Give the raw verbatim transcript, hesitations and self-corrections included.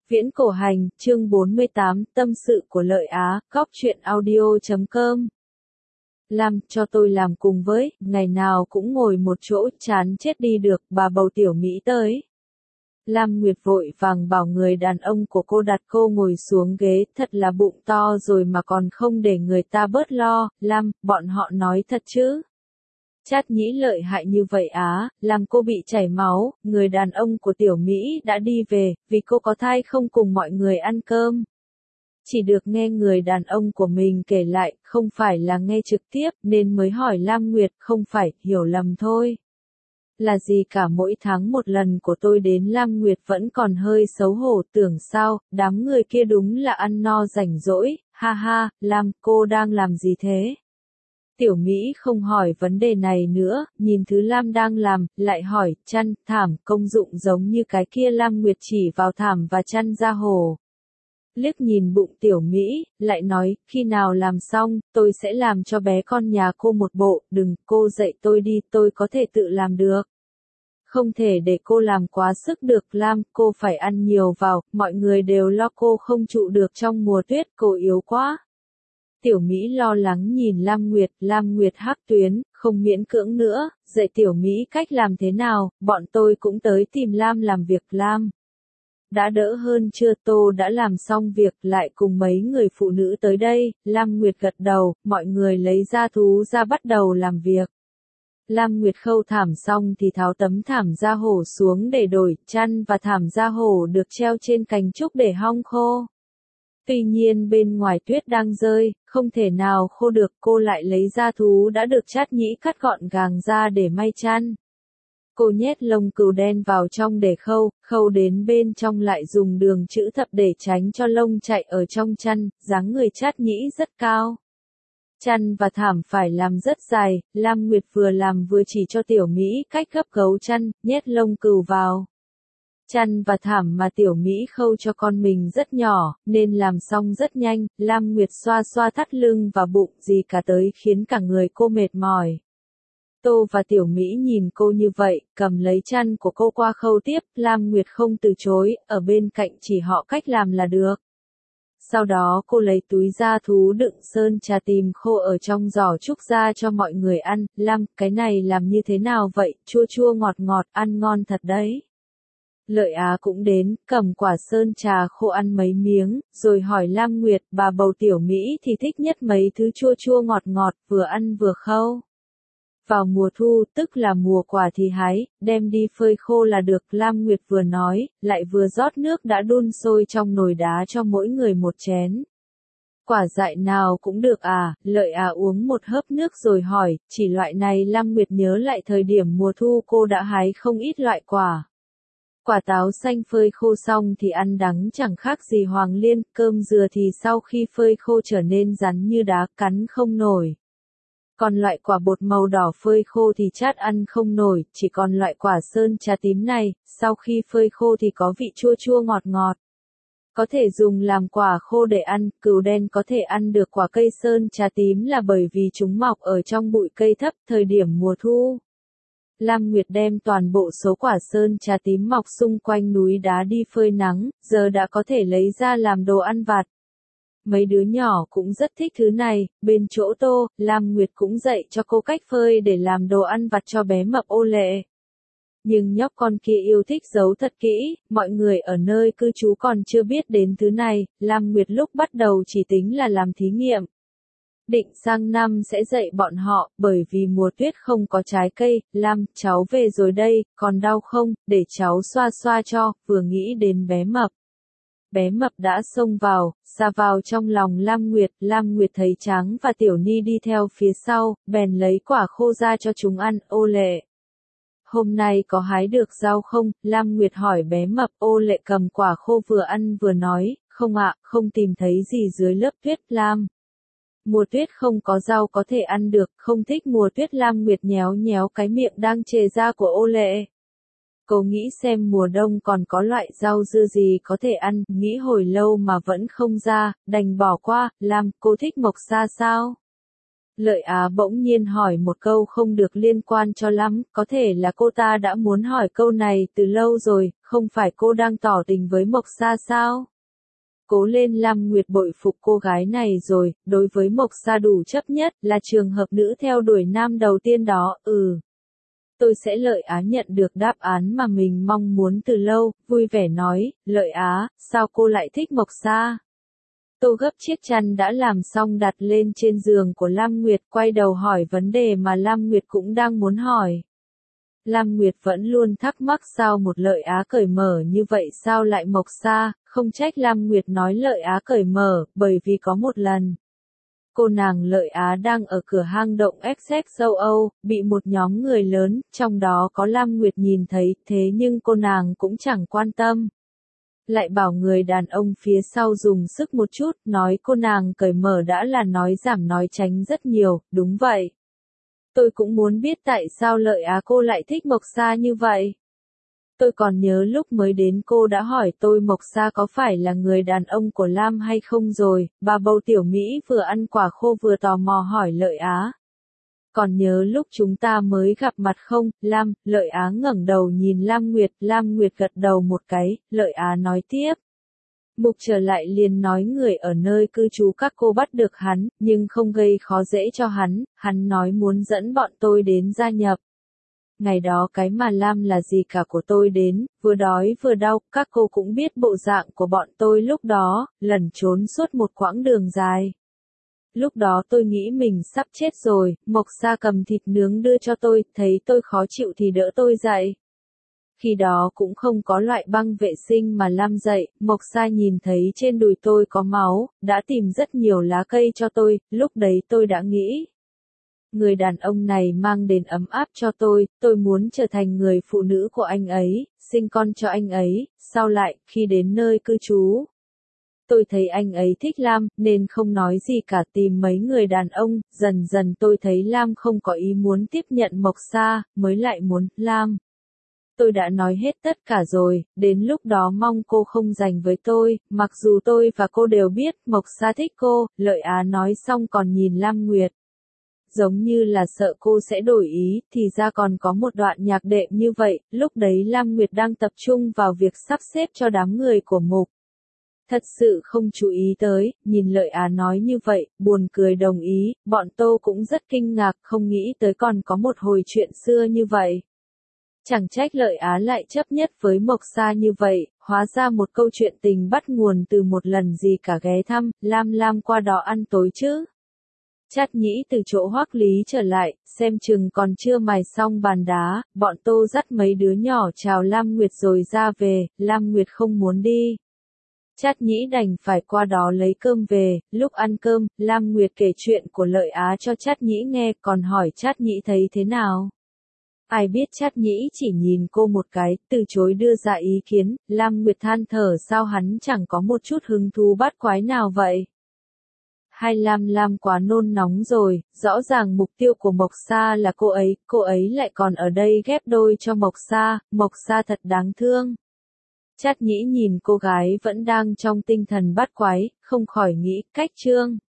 Viễn cổ hành, chương bốn mươi tám, tâm sự của Lợi Á, góc truyện audio chấm com. Lam, cho tôi làm cùng với, ngày nào cũng ngồi một chỗ, chán chết đi được, bà bầu tiểu Mỹ tới. Lam Nguyệt vội vàng bảo người đàn ông của cô đặt cô ngồi xuống ghế, thật là bụng to rồi mà còn không để người ta bớt lo. Lam, bọn họ nói thật chứ? Chát Nhĩ lợi hại như vậy á, làm cô bị chảy máu, người đàn ông của tiểu Mỹ đã đi về, vì cô có thai không cùng mọi người ăn cơm. Chỉ được nghe người đàn ông của mình kể lại, không phải là nghe trực tiếp, nên mới hỏi Lam Nguyệt, không phải, hiểu lầm thôi. Là gì cả, mỗi tháng một lần của tôi đến Lam Nguyệt vẫn còn hơi xấu hổ, tưởng sao, đám người kia đúng là ăn no rảnh rỗi, ha ha. Lam, cô đang làm gì thế? Tiểu Mỹ không hỏi vấn đề này nữa, nhìn thứ Lam đang làm, lại hỏi, chăn, thảm, công dụng giống như cái kia. Lam Nguyệt chỉ vào thảm và chăn ra hồ. Liếc nhìn bụng tiểu Mỹ, lại nói, khi nào làm xong, tôi sẽ làm cho bé con nhà cô một bộ, đừng, cô dạy tôi đi, tôi có thể tự làm được. Không thể để cô làm quá sức được. Lam, cô phải ăn nhiều vào, mọi người đều lo cô không trụ được trong mùa tuyết, cô yếu quá. Tiểu Mỹ lo lắng nhìn Lam Nguyệt, Lam Nguyệt hắc tuyến, không miễn cưỡng nữa, dạy Tiểu Mỹ cách làm thế nào, bọn tôi cũng tới tìm Lam làm việc. Lam, đã đỡ hơn chưa? Tô đã làm xong việc, lại cùng mấy người phụ nữ tới đây. Lam Nguyệt gật đầu, mọi người lấy da thú ra bắt đầu làm việc. Lam Nguyệt khâu thảm xong thì tháo tấm thảm da hổ xuống để đổi, chăn và thảm da hổ được treo trên cành trúc để hong khô. Tuy nhiên bên ngoài tuyết đang rơi, không thể nào khô được, cô lại lấy da thú đã được Chát Nhĩ cắt gọn gàng ra để may chăn. Cô nhét lông cừu đen vào trong để khâu, khâu đến bên trong lại dùng đường chữ thập để tránh cho lông chạy ở trong chăn. Dáng người Chát Nhĩ rất cao. Chăn và thảm phải làm rất dài, Lam Nguyệt vừa làm vừa chỉ cho Tiểu Mỹ cách gấp gấu chăn, nhét lông cừu vào. Chăn và thảm mà Tiểu Mỹ khâu cho con mình rất nhỏ, nên làm xong rất nhanh. Lam Nguyệt xoa xoa thắt lưng và bụng gì cả tới khiến cả người cô mệt mỏi. Tô và Tiểu Mỹ nhìn cô như vậy, cầm lấy chăn của cô qua khâu tiếp. Lam Nguyệt không từ chối, ở bên cạnh chỉ họ cách làm là được. Sau đó cô lấy túi da thú đựng sơn trà tìm khô ở trong giỏ trúc ra cho mọi người ăn. Lam, cái này làm như thế nào vậy? Chua chua ngọt ngọt, ăn ngon thật đấy. Lợi Á cũng đến, cầm quả sơn trà khô ăn mấy miếng, rồi hỏi Lam Nguyệt, bà bầu Tiểu Mỹ thì thích nhất mấy thứ chua chua ngọt ngọt, vừa ăn vừa khâu. Vào mùa thu, tức là mùa quả thì hái, đem đi phơi khô là được. Lam Nguyệt vừa nói, lại vừa rót nước đã đun sôi trong nồi đá cho mỗi người một chén. Quả dại nào cũng được à? Lợi Á uống một hớp nước rồi hỏi, chỉ loại này. Lam Nguyệt nhớ lại thời điểm mùa thu cô đã hái không ít loại quả. Quả táo xanh phơi khô xong thì ăn đắng chẳng khác gì hoàng liên, cơm dừa thì sau khi phơi khô trở nên rắn như đá, cắn không nổi. Còn loại quả bột màu đỏ phơi khô thì Chát ăn không nổi, chỉ còn loại quả sơn trà tím này, sau khi phơi khô thì có vị chua chua ngọt ngọt. Có thể dùng làm quả khô để ăn. Cừu đen có thể ăn được quả cây sơn trà tím là bởi vì chúng mọc ở trong bụi cây thấp thời điểm mùa thu. Lam Nguyệt đem toàn bộ số quả sơn trà tím mọc xung quanh núi đá đi phơi nắng, giờ đã có thể lấy ra làm đồ ăn vặt. Mấy đứa nhỏ cũng rất thích thứ này. Bên chỗ Tô, Lam Nguyệt cũng dạy cho cô cách phơi để làm đồ ăn vặt cho bé mập Ô Lệ. Nhưng nhóc con kia yêu thích giấu thật kỹ, mọi người ở nơi cư trú còn chưa biết đến thứ này. Lam Nguyệt lúc bắt đầu chỉ tính là làm thí nghiệm. Định sang năm sẽ dạy bọn họ, bởi vì mùa tuyết không có trái cây. Lam, cháu về rồi đây, còn đau không, để cháu xoa xoa cho. Vừa nghĩ đến bé mập. Bé mập đã xông vào, xa vào trong lòng Lam Nguyệt. Lam Nguyệt thấy Tráng và Tiểu Ni đi theo phía sau, bèn lấy quả khô ra cho chúng ăn. Ô Lệ, hôm nay có hái được rau không? Lam Nguyệt hỏi bé mập. Ô Lệ cầm quả khô vừa ăn vừa nói, không ạ, không tìm thấy gì dưới lớp tuyết. Lam, mùa tuyết không có rau có thể ăn được, không thích mùa tuyết. Lam Nguyệt nhéo nhéo cái miệng đang chề ra của Ô Lệ. Cô nghĩ xem mùa đông còn có loại rau dưa gì có thể ăn, nghĩ hồi lâu mà vẫn không ra, đành bỏ qua. Lam, cô thích mộc sa sao? Lợi Á bỗng nhiên hỏi một câu không được liên quan cho lắm, có thể là cô ta đã muốn hỏi câu này từ lâu rồi, không phải cô đang tỏ tình với Mộc Sa sao? Cố lên, Lam Nguyệt bội phục cô gái này rồi, đối với Mộc Sa đủ chấp nhất, là trường hợp nữ theo đuổi nam đầu tiên đó, ừ. Tôi sẽ Lợi Á nhận được đáp án mà mình mong muốn từ lâu, vui vẻ nói, Lợi Á, sao cô lại thích Mộc Sa? Tô gấp chiếc chăn đã làm xong đặt lên trên giường của Lam Nguyệt, quay đầu hỏi vấn đề mà Lam Nguyệt cũng đang muốn hỏi. Lam Nguyệt vẫn luôn thắc mắc sao một Lợi Á cởi mở như vậy sao lại Mộc Sa, không trách Lam Nguyệt nói Lợi Á cởi mở, bởi vì có một lần. Cô nàng Lợi Á đang ở cửa hang động ép ét châu Âu, bị một nhóm người lớn, trong đó có Lam Nguyệt nhìn thấy, thế nhưng cô nàng cũng chẳng quan tâm. Lại bảo người đàn ông phía sau dùng sức một chút, nói cô nàng cởi mở đã là nói giảm nói tránh rất nhiều, đúng vậy. Tôi cũng muốn biết tại sao Lợi Á cô lại thích Mộc Sa như vậy. Tôi còn nhớ lúc mới đến cô đã hỏi tôi Mộc Sa có phải là người đàn ông của Lam hay không rồi, bà bầu tiểu Mỹ vừa ăn quả khô vừa tò mò hỏi Lợi Á. Còn nhớ lúc chúng ta mới gặp mặt không, Lam, Lợi Á ngẩng đầu nhìn Lam Nguyệt, Lam Nguyệt gật đầu một cái, Lợi Á nói tiếp. Mục trở lại liền nói người ở nơi cư trú các cô bắt được hắn, nhưng không gây khó dễ cho hắn, hắn nói muốn dẫn bọn tôi đến gia nhập. Ngày đó cái mà Lam là gì cả của tôi đến, vừa đói vừa đau, các cô cũng biết bộ dạng của bọn tôi lúc đó, lẩn trốn suốt một quãng đường dài. Lúc đó tôi nghĩ mình sắp chết rồi, Mộc Sa cầm thịt nướng đưa cho tôi, thấy tôi khó chịu thì đỡ tôi dậy. Khi đó cũng không có loại băng vệ sinh mà Lam dậy, Mộc Sa nhìn thấy trên đùi tôi có máu, đã tìm rất nhiều lá cây cho tôi, lúc đấy tôi đã nghĩ. Người đàn ông này mang đến ấm áp cho tôi, tôi muốn trở thành người phụ nữ của anh ấy, sinh con cho anh ấy, sau lại, khi đến nơi cư trú. Tôi thấy anh ấy thích Lam, nên không nói gì cả tìm mấy người đàn ông, dần dần tôi thấy Lam không có ý muốn tiếp nhận Mộc Sa, mới lại muốn, Lam. Tôi đã nói hết tất cả rồi, đến lúc đó mong cô không dành với tôi, mặc dù tôi và cô đều biết Mộc Sa thích cô, Lợi Á nói xong còn nhìn Lam Nguyệt. Giống như là sợ cô sẽ đổi ý, thì ra còn có một đoạn nhạc đệm như vậy, lúc đấy Lam Nguyệt đang tập trung vào việc sắp xếp cho đám người của Mục. Thật sự không chú ý tới, nhìn Lợi Á nói như vậy, buồn cười đồng ý, bọn Tô cũng rất kinh ngạc, không nghĩ tới còn có một hồi chuyện xưa như vậy. Chẳng trách Lợi Á lại chấp nhất với Mộc Sa như vậy, hóa ra một câu chuyện tình bắt nguồn từ một lần gì cả ghé thăm, Lam Lam qua đó ăn tối chứ. Chát Nhĩ từ chỗ Hoắc Lý trở lại, xem chừng còn chưa mài xong bàn đá, bọn Tô dắt mấy đứa nhỏ chào Lam Nguyệt rồi ra về, Lam Nguyệt không muốn đi. Chát Nhĩ đành phải qua đó lấy cơm về, lúc ăn cơm, Lam Nguyệt kể chuyện của Lợi Á cho Chát Nhĩ nghe, còn hỏi Chát Nhĩ thấy thế nào. Ai biết Chát Nhĩ chỉ nhìn cô một cái, từ chối đưa ra ý kiến, Lam Nguyệt than thở sao hắn chẳng có một chút hứng thú bắt quái nào vậy. Hai Lam Lam quá nôn nóng rồi, rõ ràng mục tiêu của Mộc Sa là cô ấy, cô ấy lại còn ở đây ghép đôi cho Mộc Sa, Mộc Sa thật đáng thương. Chát Nhĩ nhìn cô gái vẫn đang trong tinh thần bắt quái, không khỏi nghĩ, cách trương.